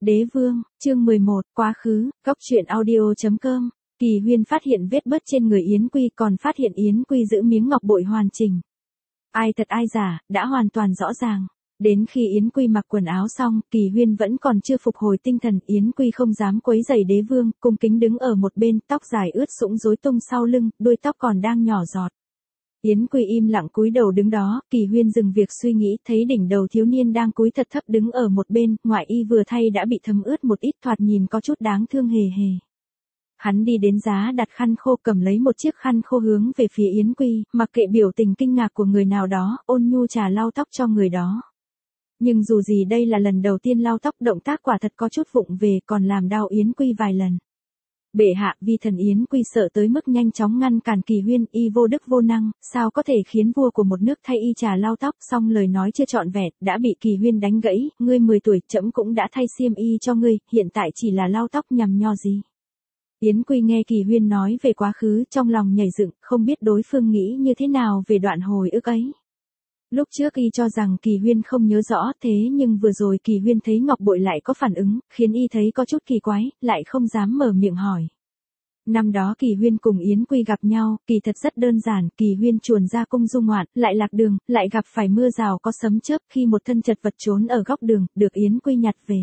Đế vương, chương 11, quá khứ, góc truyện audio.com. Kỳ Huyên phát hiện vết bớt trên người Yến Quy, còn phát hiện Yến Quy giữ miếng ngọc bội hoàn chỉnh. Ai thật ai giả, đã hoàn toàn rõ ràng. Đến khi Yến Quy mặc quần áo xong, Kỳ Huyên vẫn còn chưa phục hồi tinh thần. Yến Quy không dám quấy rầy đế vương, cung kính đứng ở một bên, tóc dài ướt sũng rối tung sau lưng, đuôi tóc còn đang nhỏ giọt. Yến Quy im lặng cúi đầu đứng đó, Kỳ Huyên dừng việc suy nghĩ, thấy đỉnh đầu thiếu niên đang cúi thật thấp đứng ở một bên, ngoại y vừa thay đã bị thấm ướt một ít, thoạt nhìn có chút đáng thương hề hề. Hắn đi đến giá đặt khăn khô, cầm lấy một chiếc khăn khô hướng về phía Yến Quy, mặc kệ biểu tình kinh ngạc của người nào đó, ôn nhu trà lau tóc cho người đó. Nhưng dù gì đây là lần đầu tiên lau tóc, động tác quả thật có chút vụng về, còn làm đau Yến Quy vài lần. Bệ hạ, vi thần Yến Quy sợ tới mức nhanh chóng ngăn cản Kỳ Huyên, y vô đức vô năng, sao có thể khiến vua của một nước thay y trà lau tóc, xong lời nói chưa trọn vẹn, đã bị Kỳ Huyên đánh gãy, ngươi 10 tuổi, trẫm cũng đã thay xiêm y cho ngươi, hiện tại chỉ là lau tóc nhằm nho gì. Yến Quy nghe Kỳ Huyên nói về quá khứ, trong lòng nhảy dựng, không biết đối phương nghĩ như thế nào về đoạn hồi ức ấy. Lúc trước y cho rằng Kỳ Huyên không nhớ rõ, thế nhưng vừa rồi Kỳ Huyên thấy ngọc bội lại có phản ứng, khiến y thấy có chút kỳ quái, lại không dám mở miệng hỏi. Năm đó Kỳ Huyên cùng Yến Quy gặp nhau, kỳ thật rất đơn giản, Kỳ Huyên chuồn ra cung du ngoạn, lại lạc đường, lại gặp phải mưa rào có sấm chớp, khi một thân chật vật trốn ở góc đường, được Yến Quy nhặt về.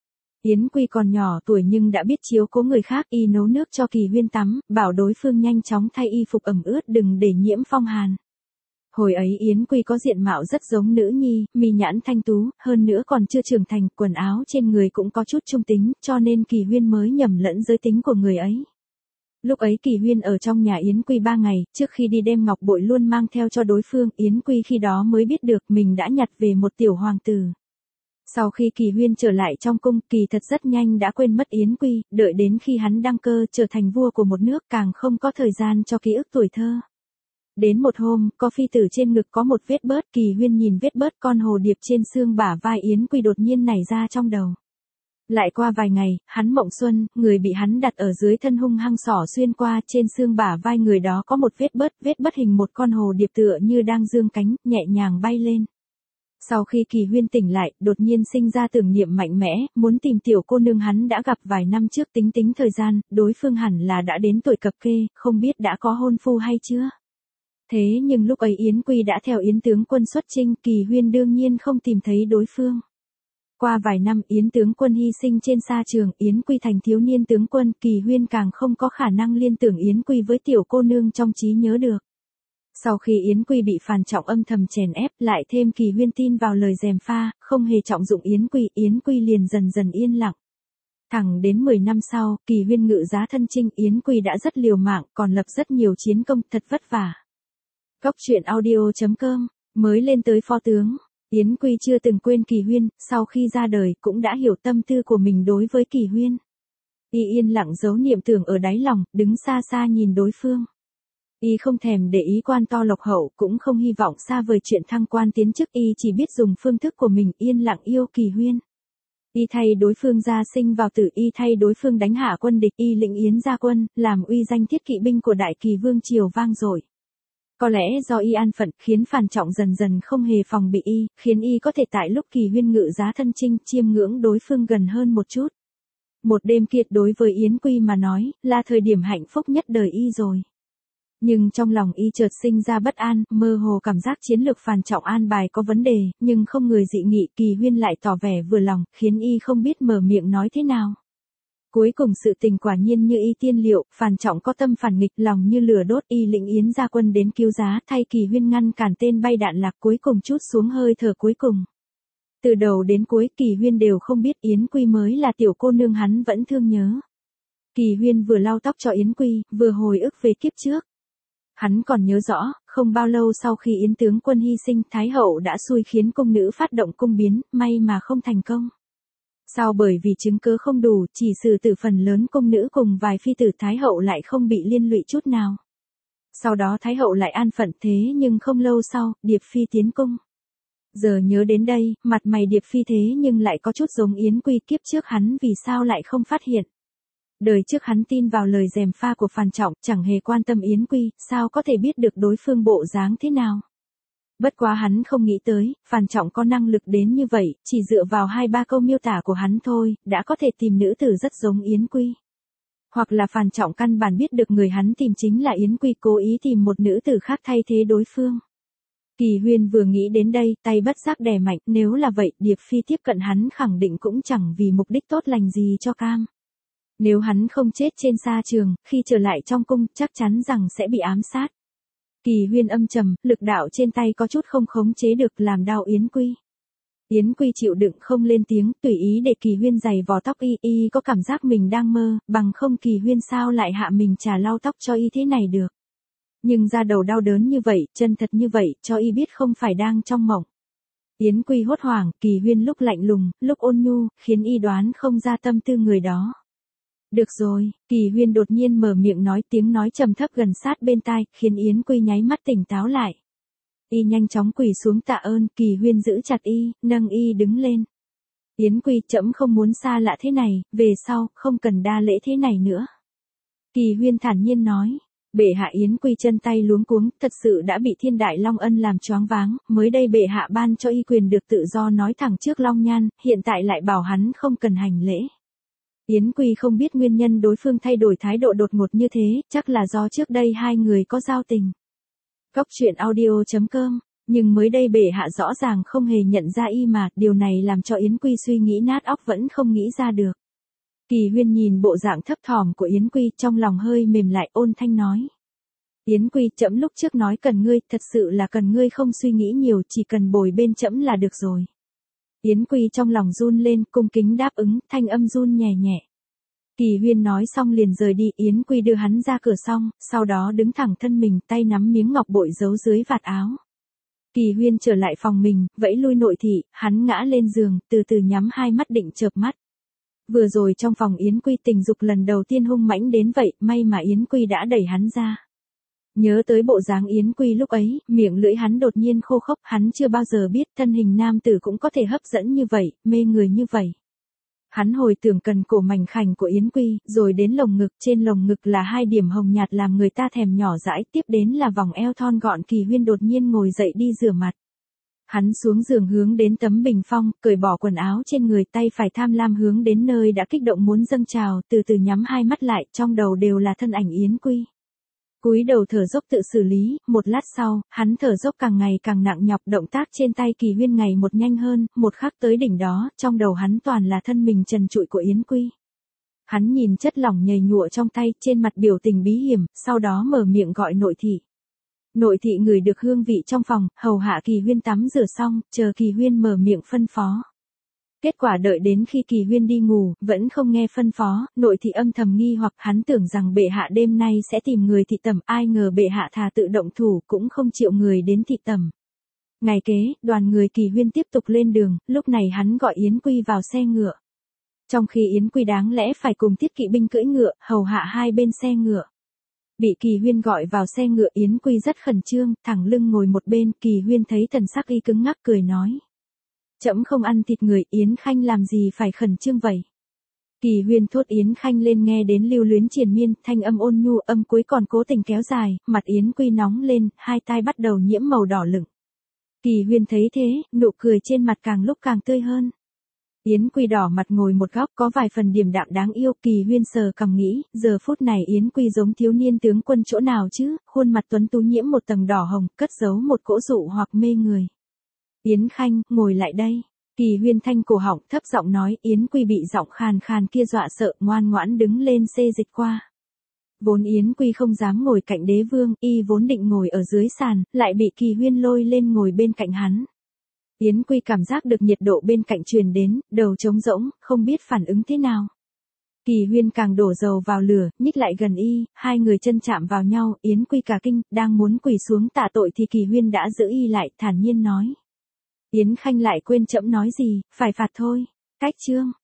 Yến Quy còn nhỏ tuổi nhưng đã biết chiếu cố người khác, y nấu nước cho Kỳ Huyên tắm, bảo đối phương nhanh chóng thay y phục ẩm ướt đừng để nhiễm phong hàn. Hồi ấy Yến Quy có diện mạo rất giống nữ nhi, mi nhãn thanh tú, hơn nữa còn chưa trưởng thành, quần áo trên người cũng có chút trung tính, cho nên Kỳ Huyên mới nhầm lẫn giới tính của người ấy. Lúc ấy Kỳ Huyên ở trong nhà Yến Quy 3 ngày, trước khi đi đem ngọc bội luôn mang theo cho đối phương, Yến Quy khi đó mới biết được mình đã nhặt về một tiểu hoàng tử. Sau khi Kỳ Huyên trở lại trong cung, kỳ thật rất nhanh đã quên mất Yến Quy, đợi đến khi hắn đăng cơ trở thành vua của một nước càng không có thời gian cho ký ức tuổi thơ. Đến một hôm, có phi tử trên ngực có một vết bớt, Kỳ Huyên nhìn vết bớt con hồ điệp trên xương bả vai Yến Quy đột nhiên nảy ra trong đầu. Lại qua vài ngày, hắn mộng xuân, người bị hắn đặt ở dưới thân hung hăng xỏ xuyên qua, trên xương bả vai người đó có một vết bớt hình một con hồ điệp tựa như đang dương cánh, nhẹ nhàng bay lên. Sau khi Kỳ Huyên tỉnh lại, đột nhiên sinh ra tưởng niệm mạnh mẽ, muốn tìm tiểu cô nương hắn đã gặp vài năm trước, tính thời gian, đối phương hẳn là đã đến tuổi cập kê, không biết đã có hôn phu hay chưa. Thế nhưng lúc ấy Yến Quy đã theo Yến tướng quân xuất chinh, Kỳ Huyên đương nhiên không tìm thấy đối phương. Qua vài năm Yến tướng quân hy sinh trên sa trường, Yến Quy thành thiếu niên tướng quân, Kỳ Huyên càng không có khả năng liên tưởng Yến Quy với tiểu cô nương trong trí nhớ được. Sau khi Yến Quy bị Phàn Trọng âm thầm chèn ép, lại thêm Kỳ Huyên tin vào lời gièm pha, không hề trọng dụng Yến Quy liền dần dần yên lặng. Thẳng đến 10 năm sau, Kỳ Huyên ngự giá thân chinh, Yến Quy đã rất liều mạng, còn lập rất nhiều chiến công, thật vất vả. Góc truyện audio.com, mới lên tới phó tướng, Yến Quy chưa từng quên Kỳ Huyên, sau khi ra đời cũng đã hiểu tâm tư của mình đối với Kỳ Huyên. Y yên lặng giấu niệm tưởng ở đáy lòng, đứng xa xa nhìn đối phương. Y không thèm để ý quan to lộc hậu, cũng không hy vọng xa vời chuyện thăng quan tiến chức, y chỉ biết dùng phương thức của mình yên lặng yêu Kỳ Huyên. Y thay đối phương gia sinh vào tử, y thay đối phương đánh hạ quân địch, y lĩnh yến ra quân, làm uy danh thiết kỵ binh của Đại Kỳ vương triều vang dội. Có lẽ do y an phận, khiến Phàn Trọng dần dần không hề phòng bị y, khiến y có thể tại lúc Kỳ Huyên ngự giá thân chinh, chiêm ngưỡng đối phương gần hơn một chút. Một đêm kiệt đối với Yến Quy mà nói, là thời điểm hạnh phúc nhất đời y rồi. Nhưng trong lòng y chợt sinh ra bất an, mơ hồ cảm giác chiến lược Phàn Trọng an bài có vấn đề, nhưng không người dị nghị, Kỳ Huyên lại tỏ vẻ vừa lòng, khiến y không biết mở miệng nói thế nào. Cuối cùng sự tình quả nhiên như y tiên liệu, Phàn Trọng có tâm phản nghịch, lòng như lửa đốt, y lĩnh yến ra quân đến cứu giá, thay Kỳ Huyên ngăn cản tên bay đạn lạc, cuối cùng chút xuống hơi thở cuối cùng. Từ đầu đến cuối Kỳ Huyên đều không biết Yến Quy mới là tiểu cô nương hắn vẫn thương nhớ. Kỳ Huyên vừa lau tóc cho Yến Quy, vừa hồi ức về kiếp trước. Hắn còn nhớ rõ, không bao lâu sau khi Yến tướng quân hy sinh, Thái hậu đã xui khiến cung nữ phát động cung biến, may mà không thành công. Sao bởi vì chứng cứ không đủ, chỉ xử tử phần lớn cung nữ cùng vài phi tử, Thái hậu lại không bị liên lụy chút nào. Sau đó Thái hậu lại an phận, thế nhưng không lâu sau, Điệp Phi tiến cung. Giờ nhớ đến đây, mặt mày Điệp Phi thế nhưng lại có chút giống Yến Quy, kiếp trước hắn vì sao lại không phát hiện. Đời trước hắn tin vào lời gièm pha của Phàn Trọng, chẳng hề quan tâm Yến Quy, sao có thể biết được đối phương bộ dáng thế nào. Bất quá hắn không nghĩ tới, Phan Trọng có năng lực đến như vậy, chỉ dựa vào 2-3 câu miêu tả của hắn thôi, đã có thể tìm nữ tử rất giống Yến Quy. Hoặc là Phan Trọng căn bản biết được người hắn tìm chính là Yến Quy, cố ý tìm một nữ tử khác thay thế đối phương. Kỳ Huyên vừa nghĩ đến đây, tay bất giác đè mạnh, nếu là vậy, Điệp Phi tiếp cận hắn khẳng định cũng chẳng vì mục đích tốt lành gì cho cam. Nếu hắn không chết trên sa trường, khi trở lại trong cung, chắc chắn rằng sẽ bị ám sát. Kỳ Huyên âm trầm, lực đạo trên tay có chút không khống chế được, làm đau Yến Quy. Yến Quy chịu đựng không lên tiếng, tùy ý để Kỳ Huyên giày vò tóc y có cảm giác mình đang mơ, bằng không Kỳ Huyên sao lại hạ mình trà lau tóc cho y thế này được. Nhưng da đầu đau đớn như vậy, chân thật như vậy, cho y biết không phải đang trong mộng. Yến Quy hốt hoảng, Kỳ Huyên lúc lạnh lùng, lúc ôn nhu, khiến y đoán không ra tâm tư người đó. Được rồi, Kỳ Huyên đột nhiên mở miệng nói, tiếng nói trầm thấp gần sát bên tai, khiến Yến Quy nháy mắt tỉnh táo lại. Y nhanh chóng quỳ xuống tạ ơn, Kỳ Huyên giữ chặt y, nâng y đứng lên. Yến Quy, trẫm không muốn xa lạ thế này, về sau, không cần đa lễ thế này nữa. Kỳ Huyên thản nhiên nói. Bệ hạ. Yến Quy chân tay luống cuống, thật sự đã bị Thiên Đại Long Ân làm choáng váng, mới đây bệ hạ ban cho y quyền được tự do nói thẳng trước Long Nhan, hiện tại lại bảo hắn không cần hành lễ. Yến Quy không biết nguyên nhân đối phương thay đổi thái độ đột ngột như thế, chắc là do trước đây hai người có giao tình. Cóc truyện audio.com, nhưng mới đây bệ hạ rõ ràng không hề nhận ra y mà, điều này làm cho Yến Quy suy nghĩ nát óc vẫn không nghĩ ra được. Kỳ Huyên nhìn bộ dạng thấp thỏm của Yến Quy, trong lòng hơi mềm lại, ôn thanh nói. Yến Quy, trẫm lúc trước nói cần ngươi, thật sự là cần ngươi không suy nghĩ nhiều, chỉ cần bồi bên trẫm là được rồi. Yến Quy trong lòng run lên, cung kính đáp ứng, thanh âm run nhẹ nhẹ. Kỳ Huyên nói xong liền rời đi, Yến Quy đưa hắn ra cửa xong, sau đó đứng thẳng thân mình, tay nắm miếng ngọc bội giấu dưới vạt áo. Kỳ Huyên trở lại phòng mình, vẫy lui nội thị, hắn ngã lên giường, từ từ nhắm hai mắt định chợp mắt. Vừa rồi trong phòng Yến Quy tình dục lần đầu tiên hung mãnh đến vậy, may mà Yến Quy đã đẩy hắn ra. Nhớ tới bộ dáng Yến Quy lúc ấy, miệng lưỡi hắn đột nhiên khô khốc, hắn chưa bao giờ biết thân hình nam tử cũng có thể hấp dẫn như vậy, mê người như vậy. Hắn hồi tưởng cần cổ mảnh khảnh của Yến Quy, rồi đến lồng ngực, trên lồng ngực là 2 điểm hồng nhạt làm người ta thèm nhỏ dãi, tiếp đến là vòng eo thon gọn. Kỳ Huyên đột nhiên ngồi dậy đi rửa mặt. Hắn xuống giường hướng đến tấm bình phong, cởi bỏ quần áo trên người, tay phải tham lam hướng đến nơi đã kích động muốn dâng trào, từ từ nhắm hai mắt lại, trong đầu đều là thân ảnh Yến Quy. Cúi đầu thở dốc tự xử lý, một lát sau, hắn thở dốc càng ngày càng nặng nhọc, động tác trên tay Kỳ Huyên ngày một nhanh hơn, một khắc tới đỉnh đó, trong đầu hắn toàn là thân mình trần trụi của Yến Quy. Hắn nhìn chất lỏng nhầy nhụa trong tay, trên mặt biểu tình bí hiểm, sau đó mở miệng gọi nội thị. Nội thị ngửi được hương vị trong phòng, hầu hạ Kỳ Huyên tắm rửa xong, chờ Kỳ Huyên mở miệng phân phó. Kết quả đợi đến khi Kỳ Huyên đi ngủ, vẫn không nghe phân phó, nội thị âm thầm nghi hoặc, hắn tưởng rằng bệ hạ đêm nay sẽ tìm người thị tẩm, ai ngờ bệ hạ thà tự động thủ cũng không chịu người đến thị tẩm. Ngày kế, đoàn người Kỳ Huyên tiếp tục lên đường, lúc này hắn gọi Yến Quy vào xe ngựa. Trong khi Yến Quy đáng lẽ phải cùng Tiết kỵ binh cưỡi ngựa, hầu hạ hai bên xe ngựa. Bị Kỳ Huyên gọi vào xe ngựa, Yến Quy rất khẩn trương, thẳng lưng ngồi một bên, Kỳ Huyên thấy thần sắc y cứng ngắc cười nói. Trẫm không ăn thịt người, Yến Khanh làm gì phải khẩn trương vậy? Kỳ Huyên thốt Yến Khanh lên, nghe đến lưu luyến triền miên, thanh âm ôn nhu, âm cuối còn cố tình kéo dài, mặt Yến Quy nóng lên, hai tai bắt đầu nhiễm màu đỏ lửng. Kỳ Huyên thấy thế, nụ cười trên mặt càng lúc càng tươi hơn. Yến Quy đỏ mặt ngồi một góc, có vài phần điềm đạm đáng yêu. Kỳ Huyên sờ cằm nghĩ, giờ phút này Yến Quy giống thiếu niên tướng quân chỗ nào chứ, khuôn mặt tuấn tú nhiễm một tầng đỏ hồng, cất giấu một cỗ dụ hoặc mê người. Yến Khanh, ngồi lại đây. Kỳ Huyên thanh cổ họng, thấp giọng nói. Yến Quy bị giọng khàn khàn kia dọa sợ, ngoan ngoãn đứng lên xê dịch qua. Vốn Yến Quy không dám ngồi cạnh đế vương, y vốn định ngồi ở dưới sàn, lại bị Kỳ Huyên lôi lên ngồi bên cạnh hắn. Yến Quy cảm giác được nhiệt độ bên cạnh truyền đến, đầu trống rỗng, không biết phản ứng thế nào. Kỳ Huyên càng đổ dầu vào lửa, nhích lại gần y, hai người chân chạm vào nhau, Yến Quy cả kinh, đang muốn quỳ xuống tạ tội thì Kỳ Huyên đã giữ y lại, thản nhiên nói. Yến Khanh lại quên trẫm nói gì, phải phạt thôi. Cách chương.